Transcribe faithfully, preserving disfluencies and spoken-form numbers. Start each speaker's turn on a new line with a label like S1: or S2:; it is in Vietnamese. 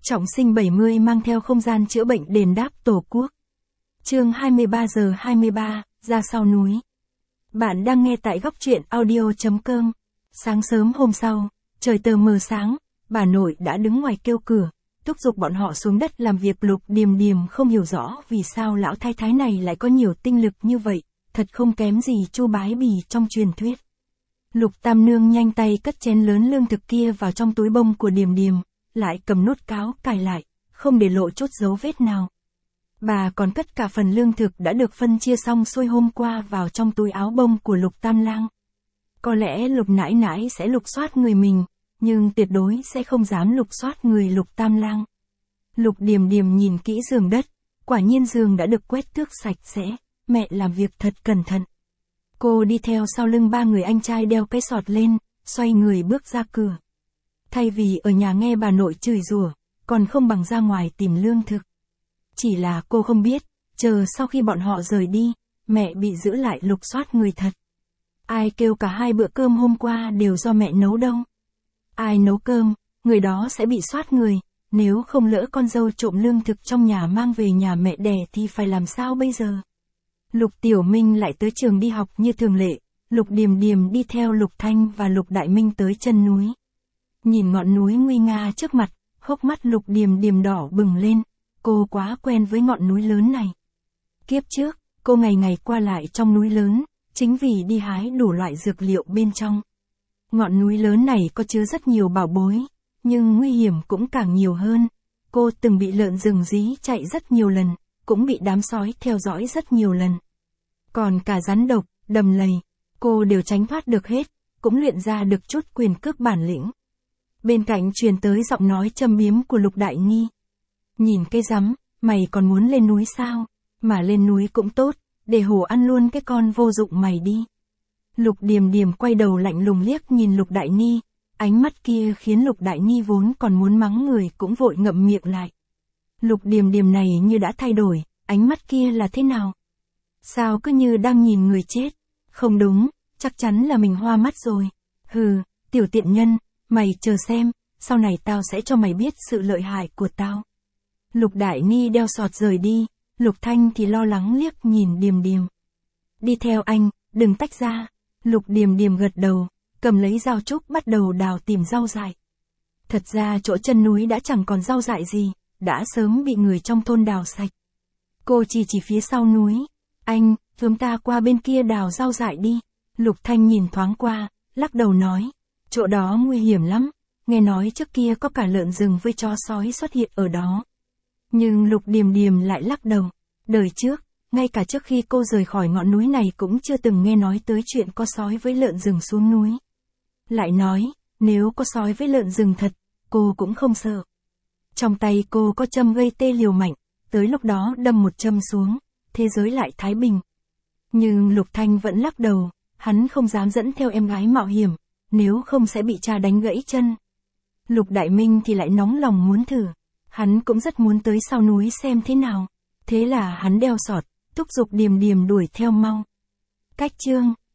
S1: Trọng sinh bảy mươi mang theo không gian chữa bệnh đền đáp Tổ quốc. Chương hai mươi ba giờ hai mươi ba, ra sau núi. Bạn đang nghe tại góc truyện audio chấm com. Sáng sớm hôm sau, trời tờ mờ sáng, bà nội đã đứng ngoài kêu cửa, thúc giục bọn họ xuống đất làm việc. Lục Điềm Điềm không hiểu rõ vì sao lão thái thái này lại có nhiều tinh lực như vậy, thật không kém gì Chu Bái Bì trong truyền thuyết. Lục Tam Nương nhanh tay cất chén lớn lương thực kia vào trong túi bông của Điềm Điềm, lại cầm nút cáo cài lại, không để lộ chút dấu vết nào. Bà còn cất cả phần lương thực đã được phân chia xong xuôi hôm qua vào trong túi áo bông của Lục Tam Lang. Có lẽ Lục nãi nãi sẽ lục soát người mình, nhưng tuyệt đối sẽ không dám lục soát người Lục Tam Lang. Lục Điềm Điềm nhìn kỹ giường đất, quả nhiên giường đã được quét tước sạch sẽ, mẹ làm việc thật cẩn thận. Cô đi theo sau lưng ba người anh trai đeo cái sọt lên, xoay người bước ra cửa. Thay vì ở nhà nghe bà nội chửi rủa, còn không bằng ra ngoài tìm lương thực. Chỉ là cô không biết, chờ sau khi bọn họ rời đi, mẹ bị giữ lại lục soát người thật. Ai kêu cả hai bữa cơm hôm qua đều do mẹ nấu đâu. Ai nấu cơm, người đó sẽ bị soát người, nếu không lỡ con dâu trộm lương thực trong nhà mang về nhà mẹ đẻ thì phải làm sao bây giờ? Lục Tiểu Minh lại tới trường đi học như thường lệ, Lục Điềm Điềm đi theo Lục Thanh và Lục Đại Minh tới chân núi. Nhìn ngọn núi nguy nga trước mặt, hốc mắt Lục Điềm Điềm đỏ bừng lên, cô quá quen với ngọn núi lớn này. Kiếp trước, cô ngày ngày qua lại trong núi lớn, chính vì đi hái đủ loại dược liệu bên trong. Ngọn núi lớn này có chứa rất nhiều bảo bối, nhưng nguy hiểm cũng càng nhiều hơn. Cô từng bị lợn rừng dí chạy rất nhiều lần, cũng bị đám sói theo dõi rất nhiều lần. Còn cả rắn độc, đầm lầy, cô đều tránh thoát được hết, cũng luyện ra được chút quyền cước bản lĩnh. Bên cạnh truyền tới giọng nói châm biếm của Lục Đại Nghi. Nhìn cái rắm, mày còn muốn lên núi sao? Mà lên núi cũng tốt, để hổ ăn luôn cái con vô dụng mày đi. Lục Điềm Điềm quay đầu lạnh lùng liếc nhìn Lục Đại Nghi, ánh mắt kia khiến Lục Đại Nghi vốn còn muốn mắng người cũng vội ngậm miệng lại. Lục Điềm Điềm này như đã thay đổi, ánh mắt kia là thế nào? Sao cứ như đang nhìn người chết? Không đúng, chắc chắn là mình hoa mắt rồi. Hừ, tiểu tiện nhân, mày chờ xem, sau này tao sẽ cho mày biết sự lợi hại của tao. Lục Đại Nghi đeo sọt rời đi, Lục Thanh thì lo lắng liếc nhìn Điềm Điềm. Đi theo anh, đừng tách ra. Lục Điềm Điềm gật đầu, cầm lấy dao trúc bắt đầu đào tìm rau dại. Thật ra chỗ chân núi đã chẳng còn rau dại gì, đã sớm bị người trong thôn đào sạch. Cô chỉ chỉ phía sau núi. Anh, chúng ta qua bên kia đào rau dại đi. Lục Thanh nhìn thoáng qua, lắc đầu nói. Chỗ đó nguy hiểm lắm, nghe nói trước kia có cả lợn rừng với chó sói xuất hiện ở đó. Nhưng Lục Điềm Điềm lại lắc đầu. Đời trước, ngay cả trước khi cô rời khỏi ngọn núi này cũng chưa từng nghe nói tới chuyện có sói với lợn rừng xuống núi. Lại nói, nếu có sói với lợn rừng thật, cô cũng không sợ. Trong tay cô có châm gây tê liều mạnh, tới lúc đó đâm một châm xuống, thế giới lại thái bình. Nhưng Lục Thanh vẫn lắc đầu, hắn không dám dẫn theo em gái mạo hiểm, nếu không sẽ bị cha đánh gãy chân. Lục Đại Minh thì lại nóng lòng muốn thử, hắn cũng rất muốn tới sau núi xem thế nào. Thế là hắn đeo sọt, thúc giục Điềm Điềm đuổi theo mau. Cách chương